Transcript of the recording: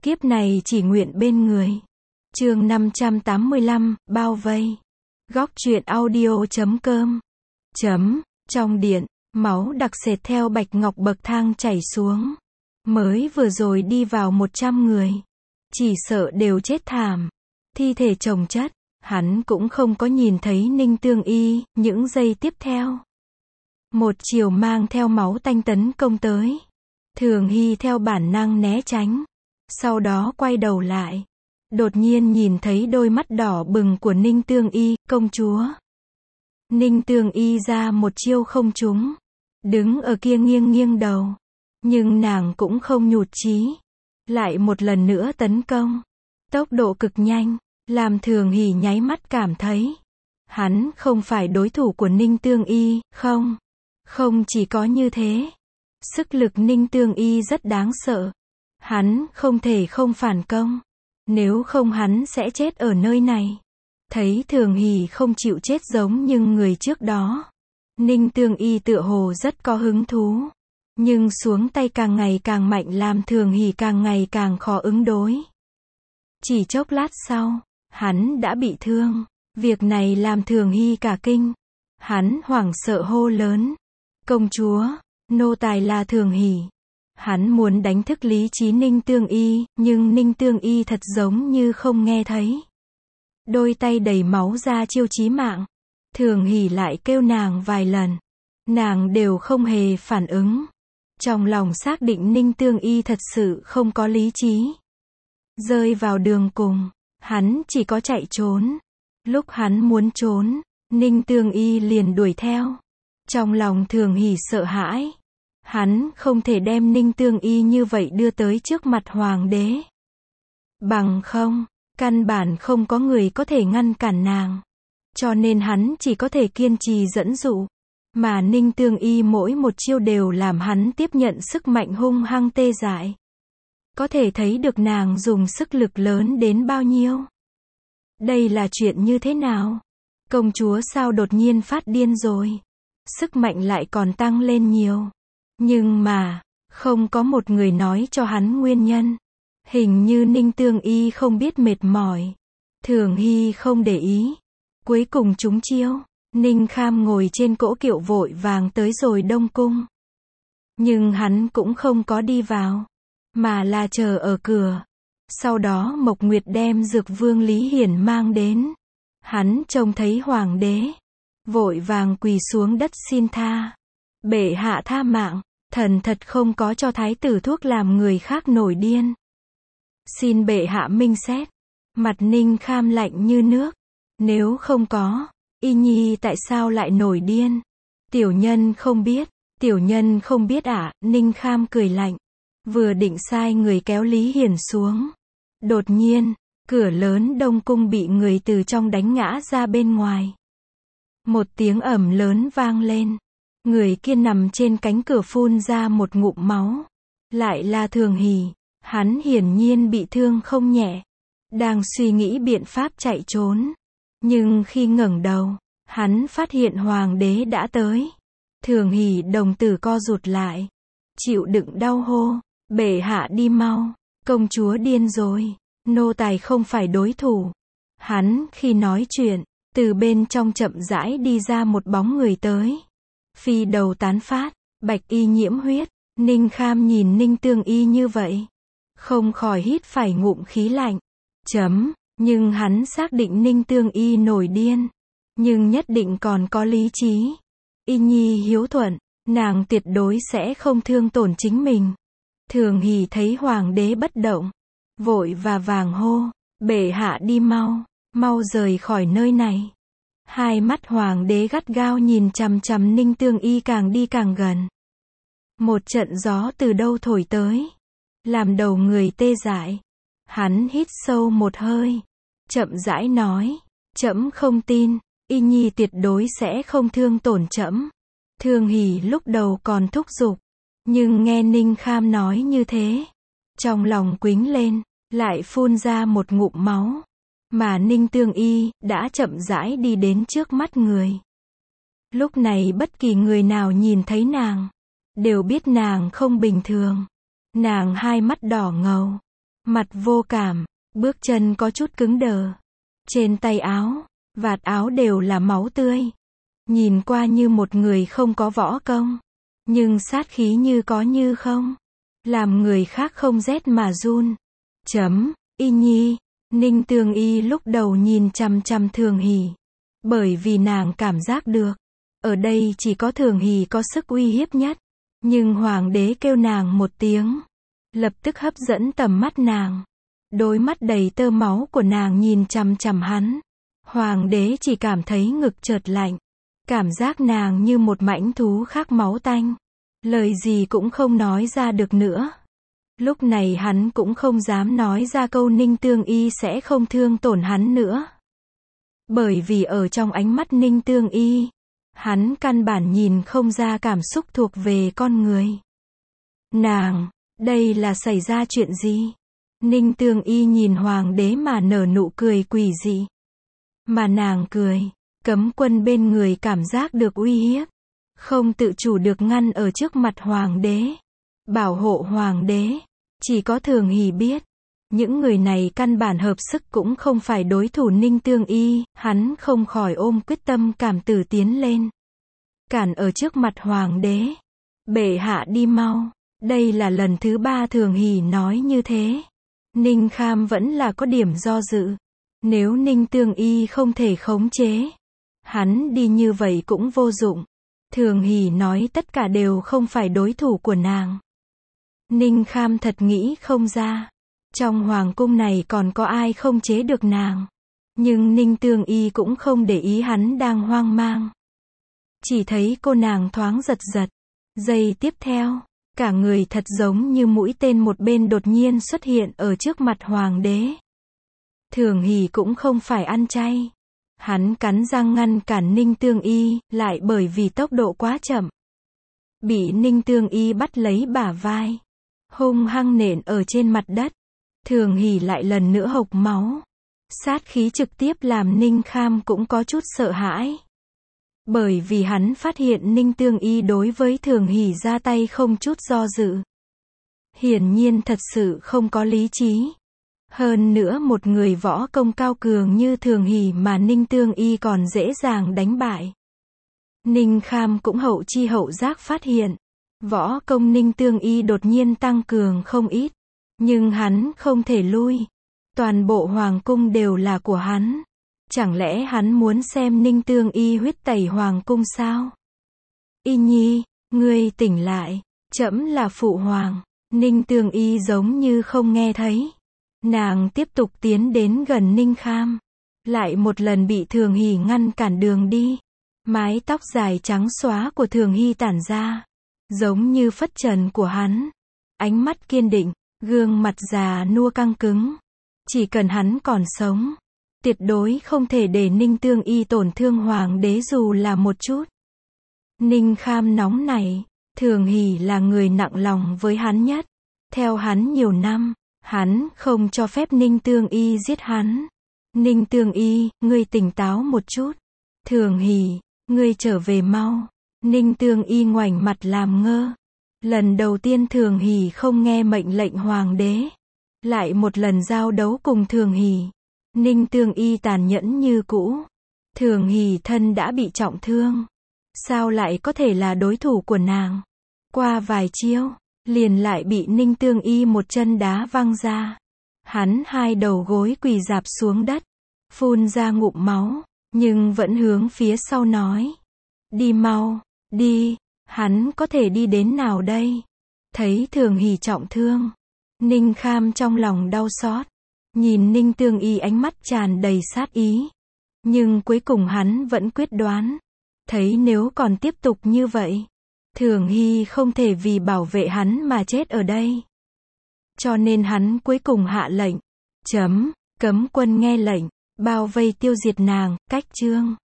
Kiếp này chỉ nguyện bên người. Chương 585, bao vây. Góc truyện audio.com. Trong điện, máu đặc sệt theo bạch ngọc bậc thang chảy xuống. Mới vừa rồi đi vào 100 người. Chỉ sợ đều chết thảm. Thi thể chồng chất, hắn cũng không có nhìn thấy Ninh Tương Y, những giây tiếp theo. Một chiều mang theo máu tanh tấn công tới. Thường Hy theo bản năng né tránh. Sau đó quay đầu lại. Đột nhiên nhìn thấy đôi mắt đỏ bừng của Ninh Tương Y, công chúa. Ninh Tương Y ra một chiêu không trúng. Đứng ở kia nghiêng nghiêng đầu. Nhưng nàng cũng không nhụt chí. Lại một lần nữa tấn công. Tốc độ cực nhanh, làm Thường Hỷ nháy mắt cảm thấy. Hắn không phải đối thủ của Ninh Tương Y, không. Không chỉ có như thế. Sức lực Ninh Tương Y rất đáng sợ. Hắn không thể không phản công. Nếu không hắn sẽ chết ở nơi này. Thấy Thường Hỷ không chịu chết giống như người trước đó. Ninh Tương Y tựa hồ rất có hứng thú. Nhưng xuống tay càng ngày càng mạnh làm Thường Hỷ càng ngày càng khó ứng đối. Chỉ chốc lát sau, hắn đã bị thương. Việc này làm Thường Hy cả kinh. Hắn hoảng sợ hô lớn. Công chúa, nô tài là Thường Hỷ. Hắn muốn đánh thức lý trí Ninh Tương Y, nhưng Ninh Tương Y thật giống như không nghe thấy. Đôi tay đầy máu ra chiêu chí mạng. Thường Hỷ lại kêu nàng vài lần. Nàng đều không hề phản ứng. Trong lòng xác định Ninh Tương Y thật sự không có lý trí. Rơi vào đường cùng, hắn chỉ có chạy trốn. Lúc hắn muốn trốn, Ninh Tương Y liền đuổi theo. Trong lòng Thường Hỷ sợ hãi. Hắn không thể đem Ninh Tương Y như vậy đưa tới trước mặt hoàng đế. Bằng không, căn bản không có người có thể ngăn cản nàng. Cho nên hắn chỉ có thể kiên trì dẫn dụ. Mà Ninh Tương Y mỗi một chiêu đều làm hắn tiếp nhận sức mạnh hung hăng tê dại. Có thể thấy được nàng dùng sức lực lớn đến bao nhiêu. Đây là chuyện như thế nào? Công chúa sao đột nhiên phát điên rồi? Sức mạnh lại còn tăng lên nhiều. Nhưng mà, không có một người nói cho hắn nguyên nhân. Hình như Ninh Tương Y không biết mệt mỏi. Thường Hy không để ý. Cuối cùng trúng chiêu. Ninh Kham ngồi trên cỗ kiệu vội vàng tới rồi Đông Cung. Nhưng hắn cũng không có đi vào. Mà là chờ ở cửa. Sau đó Mộc Nguyệt đem Dược Vương Lý Hiển mang đến. Hắn trông thấy hoàng đế. Vội vàng quỳ xuống đất xin tha. Bệ hạ tha mạng. Thần thật không có cho thái tử thuốc làm người khác nổi điên. Xin bệ hạ minh xét. Mặt Ninh Kham lạnh như nước. Nếu không có, Y Nhi tại sao lại nổi điên? Tiểu nhân không biết. Tiểu nhân không biết ạ. Ninh Kham cười lạnh. Vừa định sai người kéo Lý Hiển xuống. Đột nhiên, cửa lớn Đông Cung bị người từ trong đánh ngã ra bên ngoài. Một tiếng ầm lớn vang lên. Người kia nằm trên cánh cửa phun ra một ngụm máu. Lại là Thường Hỷ. Hắn hiển nhiên bị thương không nhẹ. Đang suy nghĩ biện pháp chạy trốn. Nhưng khi ngẩng đầu, hắn phát hiện hoàng đế đã tới. Thường Hỷ đồng tử co rụt lại. Chịu đựng đau hô. Bệ hạ đi mau. Công chúa điên rồi. Nô tài không phải đối thủ. Hắn khi nói chuyện, từ bên trong chậm rãi đi ra một bóng người tới. Phi đầu tán phát, bạch y nhiễm huyết. Ninh Kham nhìn Ninh Tương Y như vậy. Không khỏi hít phải ngụm khí lạnh. Nhưng hắn xác định Ninh Tương Y nổi điên. Nhưng nhất định còn có lý trí. Y Nhi hiếu thuận, nàng tuyệt đối sẽ không thương tổn chính mình. Thường Hỷ thấy hoàng đế bất động. Vội và vàng hô. Bệ hạ đi mau. Mau rời khỏi nơi này. Hai mắt hoàng đế gắt gao nhìn chằm chằm Ninh Tương Y càng đi càng gần. Một trận gió từ đâu thổi tới. Làm đầu người tê dại. Hắn hít sâu một hơi. Chậm rãi nói. Trẫm không tin. Y Nhi tuyệt đối sẽ không thương tổn trẫm. Thường Hỷ lúc đầu còn thúc giục. Nhưng nghe Ninh Kham nói như thế. Trong lòng quĩnh lên. Lại phun ra một ngụm máu. Mà Ninh Tương Y đã chậm rãi đi đến trước mắt người. Lúc này bất kỳ người nào nhìn thấy nàng. Đều biết nàng không bình thường. Nàng hai mắt đỏ ngầu. mặt vô cảm, bước chân có chút cứng đờ. Trên tay áo, vạt áo đều là máu tươi. Nhìn qua như một người không có võ công, nhưng sát khí như có như không, làm người khác không rét mà run. Y Nhi, Ninh Tương Y lúc đầu nhìn chằm chằm Thường Hỷ, bởi vì nàng cảm giác được, ở đây chỉ có Thường Hỷ có sức uy hiếp nhất. Nhưng hoàng đế kêu nàng một tiếng, lập tức hấp dẫn tầm mắt nàng. Đôi mắt đầy tơ máu của nàng nhìn chằm chằm hắn. Hoàng đế chỉ cảm thấy ngực chợt lạnh. Cảm giác nàng như một mãnh thú khát máu tanh. Lời gì cũng không nói ra được nữa. Lúc này hắn cũng không dám nói ra câu Ninh Tương Y sẽ không thương tổn hắn nữa. Bởi vì ở trong ánh mắt Ninh Tương Y, hắn căn bản nhìn không ra cảm xúc thuộc về con người. Nàng, đây là xảy ra chuyện gì? Ninh Tương Y nhìn hoàng đế mà nở nụ cười quỷ dị. Mà nàng cười, cấm quân bên người cảm giác được uy hiếp. Không tự chủ được ngăn ở trước mặt hoàng đế. Bảo hộ hoàng đế. Chỉ có Thường Hỷ biết. Những người này căn bản hợp sức cũng không phải đối thủ Ninh Tương Y. Hắn không khỏi ôm quyết tâm cảm tử tiến lên. Cản ở trước mặt hoàng đế. Bệ hạ đi mau. Đây là lần thứ 3 Thường Hỷ nói như thế. Ninh Kham vẫn là có điểm do dự. Nếu Ninh Tương Y không thể khống chế, hắn đi như vậy cũng vô dụng. Thường Hỷ nói tất cả đều không phải đối thủ của nàng. Ninh Kham thật nghĩ không ra. Trong hoàng cung này còn có ai không chế được nàng. Nhưng Ninh Tương Y cũng không để ý hắn đang hoang mang. Chỉ thấy cô nàng thoáng giật giật. Giây tiếp theo, cả người thật giống như mũi tên một bên đột nhiên xuất hiện ở trước mặt hoàng đế. Thường Hỷ cũng không phải ăn chay. Hắn cắn răng ngăn cản Ninh Tương Y, lại bởi vì tốc độ quá chậm. Bị Ninh Tương Y bắt lấy bả vai. Hung hăng nện ở trên mặt đất. Thường Hỷ lại lần nữa hộc máu. Sát khí trực tiếp làm Ninh Kham cũng có chút sợ hãi. Bởi vì hắn phát hiện Ninh Tương Y đối với Thường Hỷ ra tay không chút do dự. Hiển nhiên thật sự không có lý trí. Hơn nữa một người võ công cao cường như Thường Hỷ mà Ninh Tương Y còn dễ dàng đánh bại. Ninh Kham cũng hậu chi hậu giác phát hiện. Võ công Ninh Tương Y đột nhiên tăng cường không ít. Nhưng hắn không thể lui. Toàn bộ hoàng cung đều là của hắn. Chẳng lẽ hắn muốn xem Ninh Tương Y huyết tẩy hoàng cung sao? Y Nhi, ngươi tỉnh lại. Trẫm là phụ hoàng. Ninh Tương Y giống như không nghe thấy. Nàng tiếp tục tiến đến gần Ninh Kham. Lại một lần bị Thường Hỷ ngăn cản đường đi. Mái tóc dài trắng xóa của Thường Hỷ tản ra. Giống như phất trần của hắn. Ánh mắt kiên định, gương mặt già nua căng cứng. Chỉ cần hắn còn sống, tuyệt đối không thể để Ninh Tương Y tổn thương hoàng đế dù là một chút. Ninh Kham nóng này, Thường Hỷ là người nặng lòng với hắn nhất. Theo hắn nhiều năm, hắn không cho phép Ninh Tương Y giết hắn. Ninh Tương Y, ngươi tỉnh táo một chút. Thường Hỷ, ngươi trở về mau. Ninh Tương Y ngoảnh mặt làm ngơ. Lần đầu tiên Thường Hỷ không nghe mệnh lệnh hoàng đế. Lại một lần giao đấu cùng Thường Hỷ. Ninh Tương Y tàn nhẫn như cũ. Thường Hỷ thân đã bị trọng thương. Sao lại có thể là đối thủ của nàng? Qua vài chiêu, liền lại bị Ninh Tương Y một chân đá văng ra. Hắn hai đầu gối quỳ rạp xuống đất. Phun ra ngụm máu. Nhưng vẫn hướng phía sau nói. Đi mau, đi. Hắn có thể đi đến nào đây? Thấy Thường Hỷ trọng thương. Ninh Kham trong lòng đau xót. Nhìn Ninh Tương Y ánh mắt tràn đầy sát ý. Nhưng cuối cùng hắn vẫn quyết đoán. Thấy nếu còn tiếp tục như vậy, Thường Hỷ không thể vì bảo vệ hắn mà chết ở đây. Cho nên hắn cuối cùng hạ lệnh. Cấm quân nghe lệnh, bao vây tiêu diệt nàng, cách chương.